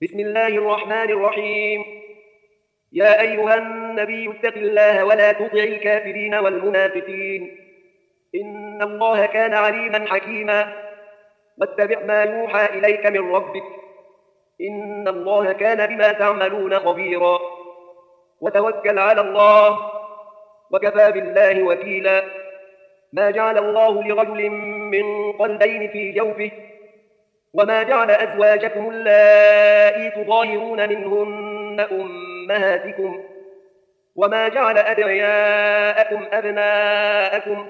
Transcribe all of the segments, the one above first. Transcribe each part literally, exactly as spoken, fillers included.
بسم الله الرحمن الرحيم. يا أيها النبي اتق الله ولا تطع الكافرين والمنافقين، إن الله كان عليما حكيما. واتبع ما يوحى إليك من ربك، إن الله كان بما تعملون خبيرا. وتوكل على الله، وكفى بالله وكيلا. ما جعل الله لرجل من قلبين في جوفه، وما جعل أزواجكم اللائي تظاهرون منهن أمهاتكم، وما جعل أدعياءكم أبناءكم،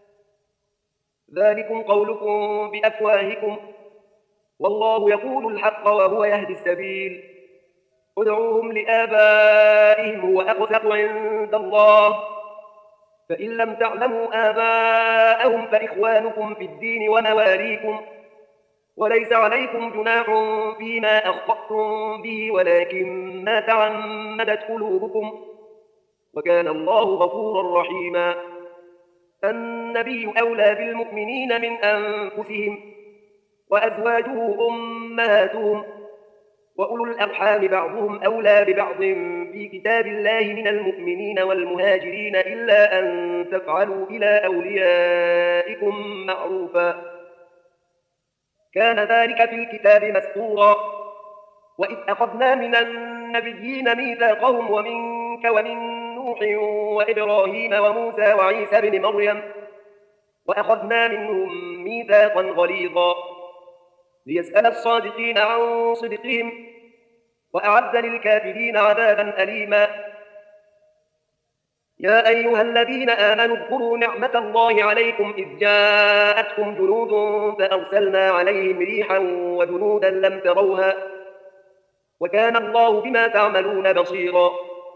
ذلكم قولكم بأفواهكم، والله يقول الحق وهو يهدي السبيل. ادعوهم لآبائهم هو أقسط عند الله، فإن لم تعلموا آباءهم فإخوانكم في الدين ومواليكم، وليس عليكم جناح فيما أخطأتم به ولكن ما تعمدت قلوبكم، وكان الله غفورا رحيما. النبي أولى بالمؤمنين من أنفسهم، وأزواجه أمهاتهم، وأولو الأرحام بعضهم أولى ببعض في كتاب الله من المؤمنين والمهاجرين إلا أن تفعلوا إلى أوليائكم معروفا، كان ذلك في الكتاب مسطورا. وإذ أخذنا من النبيين ميثاقهم ومنك ومن نوح وإبراهيم وموسى وعيسى بن مريم، وأخذنا منهم ميثاقا غليظا، ليسأل الصادقين عن صدقهم، وأعد للكافرين عذابا أليما. يا أيها الذين آمنوا اذكروا نعمة الله عليكم إذ جاءتكم جنود فأرسلنا عليهم ريحا وجنودا لم تروها، وكان الله بما تعملون بصيرا.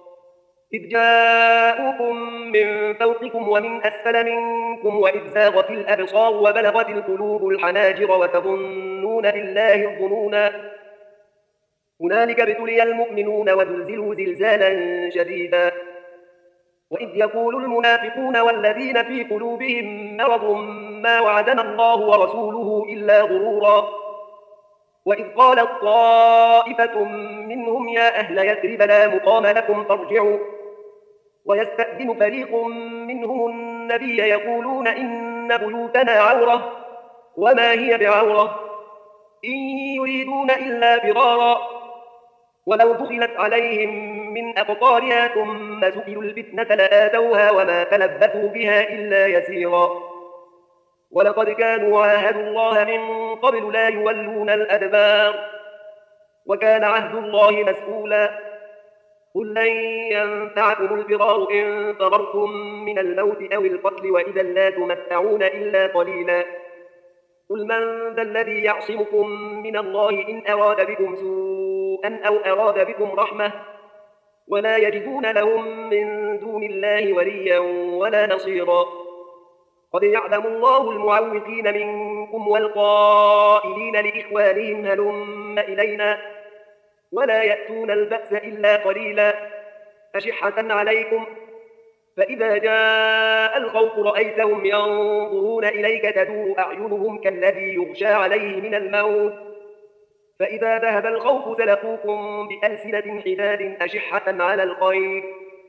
إذ جاءوكم من فوقكم ومن أسفل منكم وإذ زاغت الأبصار وبلغت القلوب الحناجر وتظنون بالله الظنونا، هنالك ابتلي المؤمنون وزلزلوا زلزالا شديدا. وإذ يقول المنافقون والذين في قلوبهم مرض ما وعدنا الله ورسوله إلا غرورا. وإذ قالت طائفة منهم يا أهل يثرب لا مقام لكم فارجعوا، ويستأذن فريق منهم النبي يقولون إن بيوتنا عورة وما هي بعورة، إن يريدون إلا فرارا، ولو دخلت عليهم من أقطارها ثم سئلوا الفتنة لآتوها وما تلبثوا بها إلا يسيرا. ولقد كانوا عاهدوا الله من قبل لا يولون الأدبار، وكان عهد الله مسؤولا. قل لن ينفعكم الفرار إن فررتم من الموت أو القتل وإذا لا تمتعون إلا قليلا. قل من ذا الذي يعصمكم من الله إن أراد بكم سوءا أو أراد بكم رحمة، ولا يجدون لهم من دون الله وليا ولا نصيرا. قد يعلم الله المعوقين منكم والقائلين لإخوانهم هلم إلينا، ولا يأتون البأس إلا قليلا، أشحة عليكم، فإذا جاء الخوف رأيتهم ينظرون إليك تدور أعينهم كالذي يغشى عليه من الموت، فإذا ذهب الخوف سلقوكم بألسنة حداد أشحة على الخير،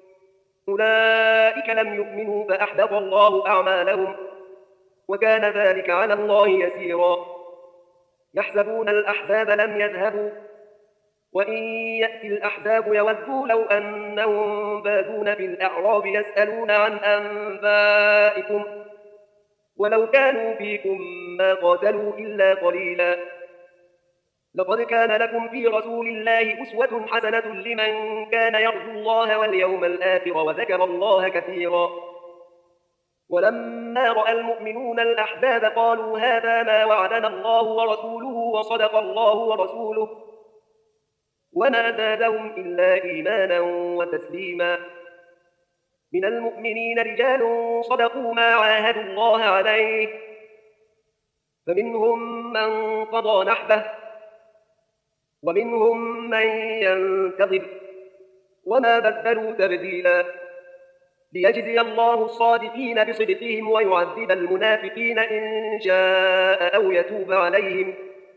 أولئك لم يؤمنوا فأحبط الله أعمالهم، وكان ذلك على الله يسيرا. يحسبون الأحزاب لم يذهبوا، وإن يأتي الأحزاب يودوا لو أنهم بادون في الأعراب يسألون عن أنبائكم، ولو كانوا فيكم ما قاتلوا إلا قليلا. لقد كان لكم في رسول الله أسوة حسنة لمن كان يرجو الله واليوم الآخر وذكر الله كثيرا. ولما رأى المؤمنون الأحزاب قالوا هذا ما وعدنا الله ورسوله وصدق الله ورسوله، وما زادهم إلا إيمانا وتسليما. من المؤمنين رجال صدقوا ما عاهدوا الله عليه، فمنهم من قضى نحبه ومنهم من ينتظر، وما بدلوا تبديلا، ليجزي الله الصادقين بصدقهم ويعذب المنافقين إن شاء أو يتوب عليهم،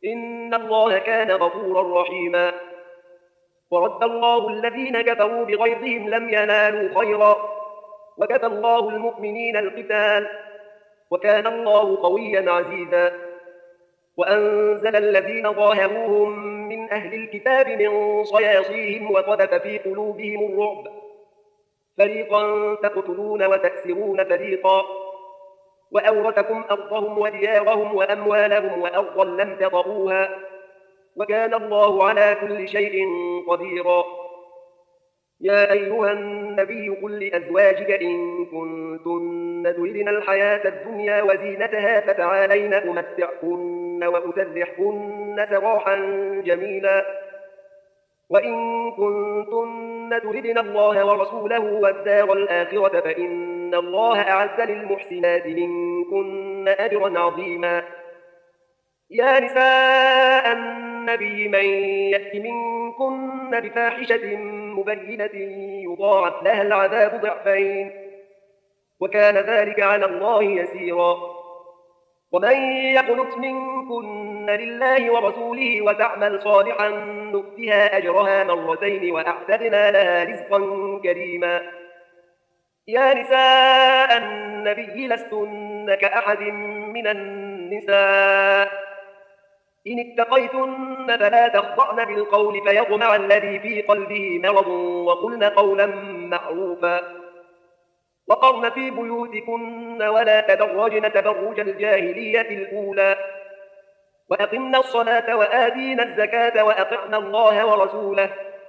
إن الله كان غفورا رحيما. ورد الله الذين كفروا بغيظهم لم ينالوا خيرا، وكفى الله المؤمنين القتال، وكان الله قويا عزيزا. وأنزل الذين ظاهروهم من أهل الكتاب من صياصيهم وقذف في قلوبهم الرعب، فريقا تقتلون وتأسرون فريقا، وأورثكم أرضهم وديارهم وأموالهم وأرضا لم تطئوها، وكان الله على كل شيء قديرا. يا أيها النبي قل لأزواجك إن كنتن تردن الحياة الدنيا وزينتها فتعالين أمتعكن وأسرحكن سراحا جميلا، وإن كنتن تردن الله ورسوله والدار الآخرة فإن الله أعد للمحسنات منكن أجرا عظيما. يا نساء النبي من يأت منكن بفاحشة مبينة يضاعف لها العذاب ضعفين، وكان ذلك على الله يسيرا. ومن يقنت منكن لله ورسوله وتعمل صالحا نؤتها أجرها مرتين وأعتدنا لها رزقا كريما. يا نساء النبي لستن كأحد من النساء إن اتقيتن فلا تخضعن بالقول فيطمع الذي في قلبه مرض، وقلن قولا معروفا، وقرن في بيوتكن ولا تبرجن تبرج الجاهلية الأولى، وأقمنا الصلاة وآتينا الزكاة وأطعنا الله ورسوله،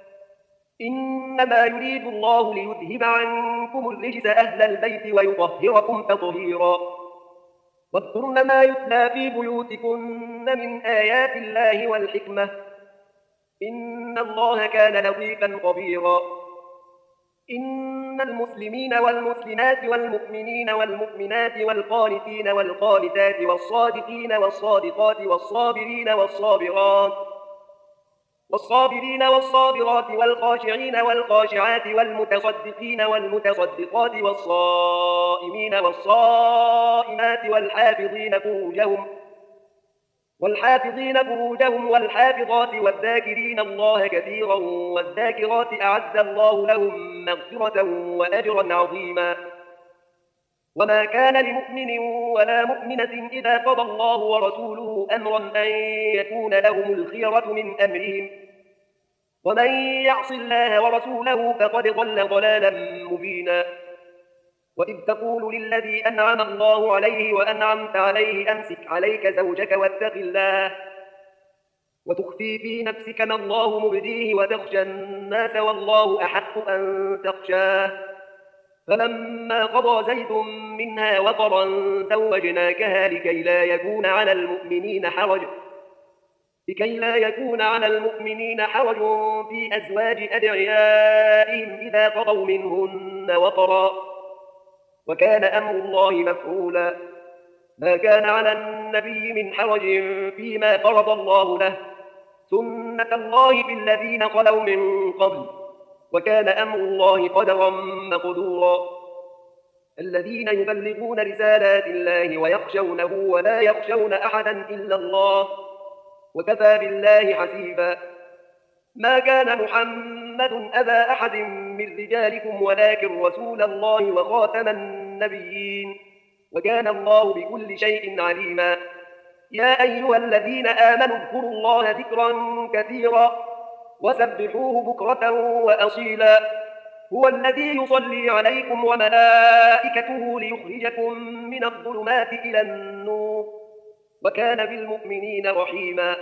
إنما يريد الله ليذهب عنكم الرجس أهل البيت ويطهركم تطهيرا. واذكرن ما يتلى في بيوتكن من آيات الله والحكمة، إن الله كان لطيفا خبيرا. إن المسلمين والمسلمات والمؤمنين والمؤمنات والقانتين والقانتات والصادقين والصادقات والصابرين والصابرات والصابرين والصابرات والخاشعين والخاشعات والمتصدقين والمتصدقات والصائمين والصائمات والحافظين فروجهم والحافظين فروجهم والحافظات والذاكرين الله كثيرا والذاكرات أعد الله لهم مغفرة وأجرا عظيما. وما كان لمؤمن ولا مؤمنة إذا قضى الله ورسوله أمرا أن يكون لهم الخيرة من أمرهم، ومن يعص الله ورسوله فقد ضل ضلالا مبينا. وإذ تقول للذي أنعم الله عليه وأنعمت عليه أمسك عليك زوجك واتق الله، وتخفي في نفسك ما الله مبديه وتخشى الناس والله أحق أن تخشاه، فلما قضى زيد منها وطرا زوجناكها لكي لا يكون على المؤمنين حرج لكي لا يكون على المؤمنين حرج في أزواج أدعيائهم إذا قضوا منهن وطرا، وكان أمر الله مفعولا. ما كان على النبي من حرج فيما فرض الله له، سنة الله في الذين خلوا من قبل، وكان أمر الله قدرا مقدورا. الذين يبلغون رسالات الله ويخشونه ولا يخشون أحدا إلا الله، وكفى بالله حسيبا. ما كان محمد أبا أحد من رجالكم ولكن رسول الله وخاتم النبيين، وكان الله بكل شيء عليما. يا أيها الذين آمنوا اذكروا الله ذكرا كثيرا وسبحوه بكرة وأصيلا. هو الذي يصلي عليكم وملائكته ليخرجكم من الظلمات إلى النور، وكان بالمؤمنين رحيما.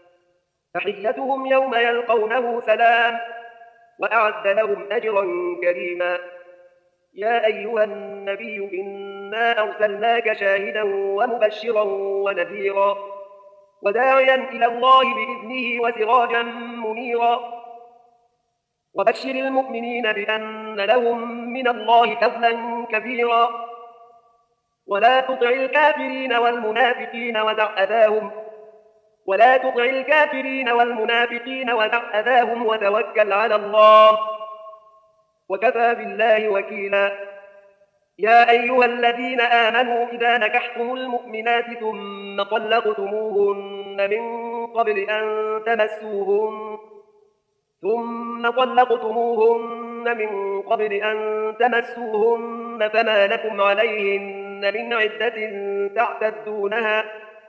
تحيتهم يوم يلقونه سلام، وأعد لهم أجرا كريما. يا أيها النبي إنا أرسلناك شاهدا ومبشرا ونذيرا وداعيا إلى الله بإذنه وسراجا منيرا. وبشر المؤمنين بأن لهم من الله فضلا كبيرا، ولا تطع الكافرين والمنافقين ودع أذاهم ولا تطع الكافرين والمنافقين ودع أذاهم وتوكل على الله، وكفى بالله وكيلا. يا أيها الذين آمنوا إذا نكحتم المؤمنات ثم طلقتموهن من قبل أن تمسوهن ثم طلقتموهن من قبل أن تمسوهن فما لكم عليهن من عدة تعتدونها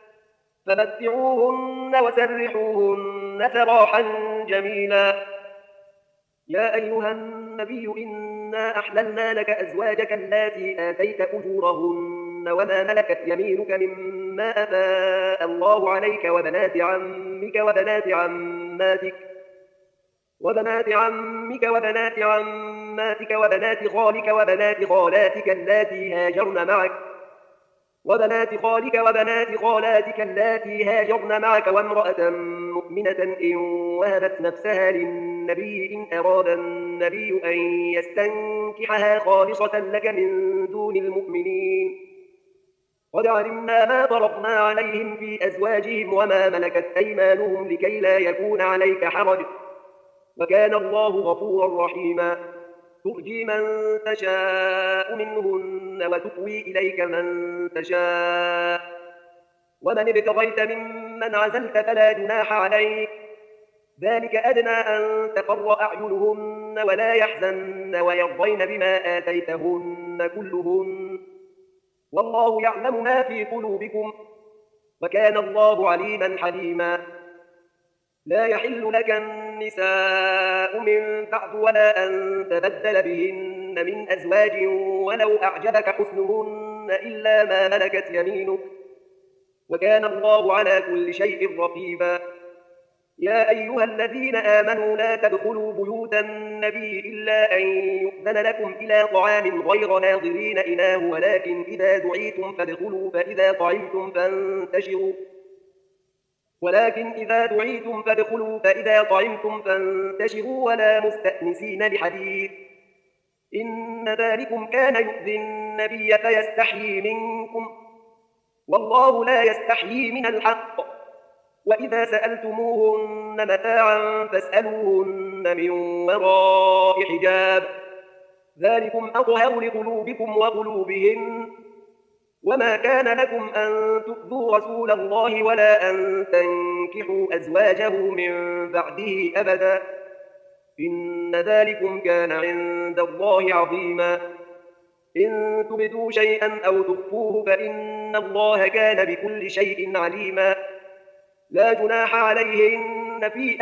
فمتعوهن وسرحوهن سراحا جميلا. يا أيها النبي إنا أحللنا لك أزواجك اللاتي آتيت أجورهن وما ملكت يمينك مما أفاء الله عليك وبنات عمك وبنات عماتك وبنات عمك وبنات عماتك وبنات خالك وبنات خالاتك اللاتي هاجرن معك وبنات خالك وبنات خالاتك اللاتي هاجرن معك وامرأة مؤمنة إن وهبت نفسها للنبي إن أراد النبي أن يستنكحها خالصة لك من دون المؤمنين قد علمنا ما فرضنا عليهم في أزواجهم وما ملكت أيمانهم لكي لا يكون عليك حرج وكان الله غفورا رحيما. ترجي من تشاء منهن وتقوي إليك من تشاء ومن ابتغيت ممن عزلت فلا جناح عليك ذلك أدنى أن تقر أعينهن ولا يحزن ويرضين بما آتيتهن كلهن والله يعلم ما في قلوبكم وكان الله عليما حليما. لا يحل لك النساء من بعد ولا أن تبدل بهن من أزواج ولو أعجبك حسنهن إلا ما ملكت يمينك وكان الله على كل شيء رقيبا. يا أيها الذين آمنوا لا تدخلوا بيوت النبي إلا أن يؤذن لكم إلى طعام غير ناظرين إناه ولكن إذا دعيتم فادخلوا فإذا طعمتم فانتشروا ولكن إذا دعيتم فادخلوا فإذا طعمتم فانتشروا ولا مستأنسين لحديث إن ذلكم كان يؤذي النبي فيستحيي منكم والله لا يستحيي من الحق وإذا سألتموهن متاعا فاسألوهن من وراء حجاب ذلكم أطهر لقلوبكم وقلوبهن وما كان لكم أن تؤذوا رسول الله ولا أن تنكحوا أزواجه من بعده أبدا إن ذلكم كان عند الله عظيما. إن تبدوا شيئا أو تخفوه فإن الله كان بكل شيء عليما. لا جناح عليهن في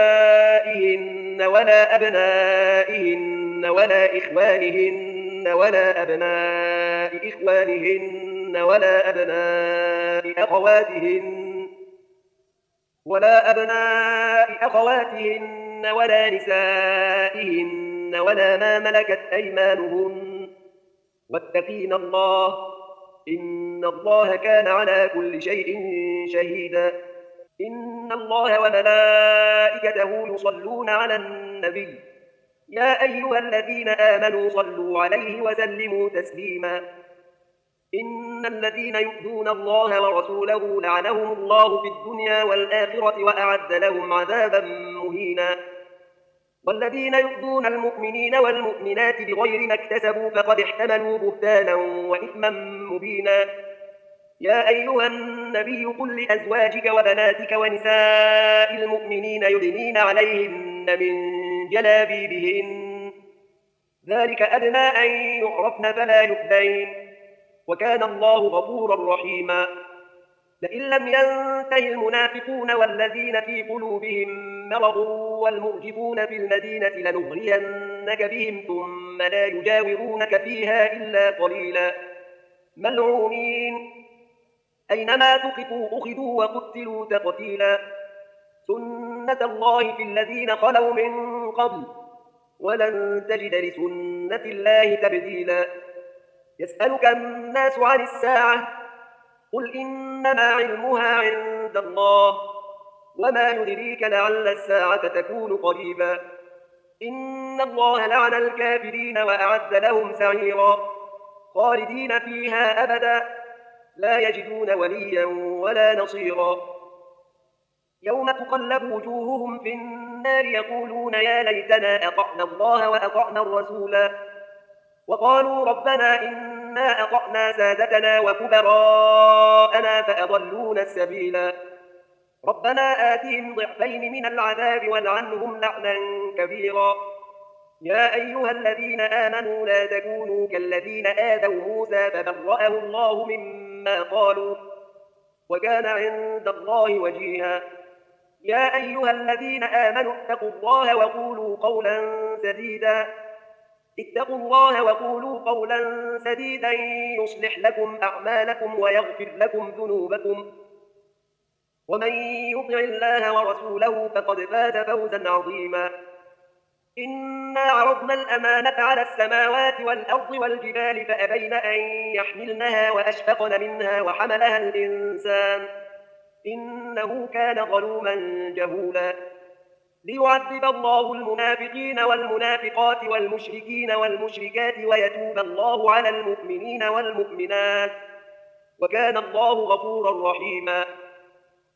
آبائهن ولا أبنائهن ولا إخوانهن ولا أبناء إخوانهن ولا أبناء أخواتهن ولا أبناء أخواتهن ولا نسائهن ولا ما ملكت أيمانهن واتقين الله إن الله كان على كل شيء شهيدا. إن الله وملائكته يصلون على النبي يا أيها الذين آمنوا صلوا عليه وسلموا تسليما. إن الذين يؤذون الله ورسوله لعنهم الله في الدنيا والآخرة وأعد لهم عذابا مهينا. والذين يؤذون المؤمنين والمؤمنات بغير ما اكتسبوا فقد احتملوا بهتانا وإثما مبينا. يا أيها النبي قل لأزواجك وبناتك ونساء المؤمنين يدنين عليهن من جلابيبهن ذلك أدنى أن يعرفن فلا يؤذين وكان الله غفورا رحيما. لئن لم ينته المنافقون والذين في قلوبهم مرض والمرجفون في المدينة لنغرينك بهم ثم لا يجاورونك فيها إلا قليلا ملعونين أينما ثقفوا أخذوا وقتلوا تقتيلا. سنة الله في الذين خلوا من قبل ولن تجد لسنة الله تبديلا. يسألك الناس عن الساعة قل إنما علمها عند الله وما يدريك لعل الساعة تكون قريبا. إن الله لعن الكافرين وأعد لهم سعيرا خالدين فيها أبدا لا يجدون وليا ولا نصيرا. يوم تقلب وجوههم في النار يقولون يا ليتنا أطعنا الله وأطعنا الرسولا وقالوا ربنا إن إنا أطعنا سادتنا وكبراءنا فأضلونا السبيلا ربنا آتهم ضعفين من العذاب والعنهم لعنا كبيرا يا أيها الذين آمنوا لا تكونوا كالذين آذوا موسى فبرأه الله مما قالوا وكان عند الله وجيها يا أيها الذين آمنوا اتقوا الله وقولوا قولا سديدا اتقوا الله وقولوا قولا سديدا يصلح لكم أعمالكم ويغفر لكم ذنوبكم ومن يطع الله ورسوله فقد فاز فوزا عظيما إنا عرضنا الأمانة على السماوات والأرض والجبال فأبين أن يحملنها وأشفقن منها وحملها الإنسان إنه كان ظلوما جهولا ليعذب الله المنافقين والمنافقات والمشركين والمشركات ويتوب الله على المؤمنين والمؤمنات وكان الله غفورا رحيما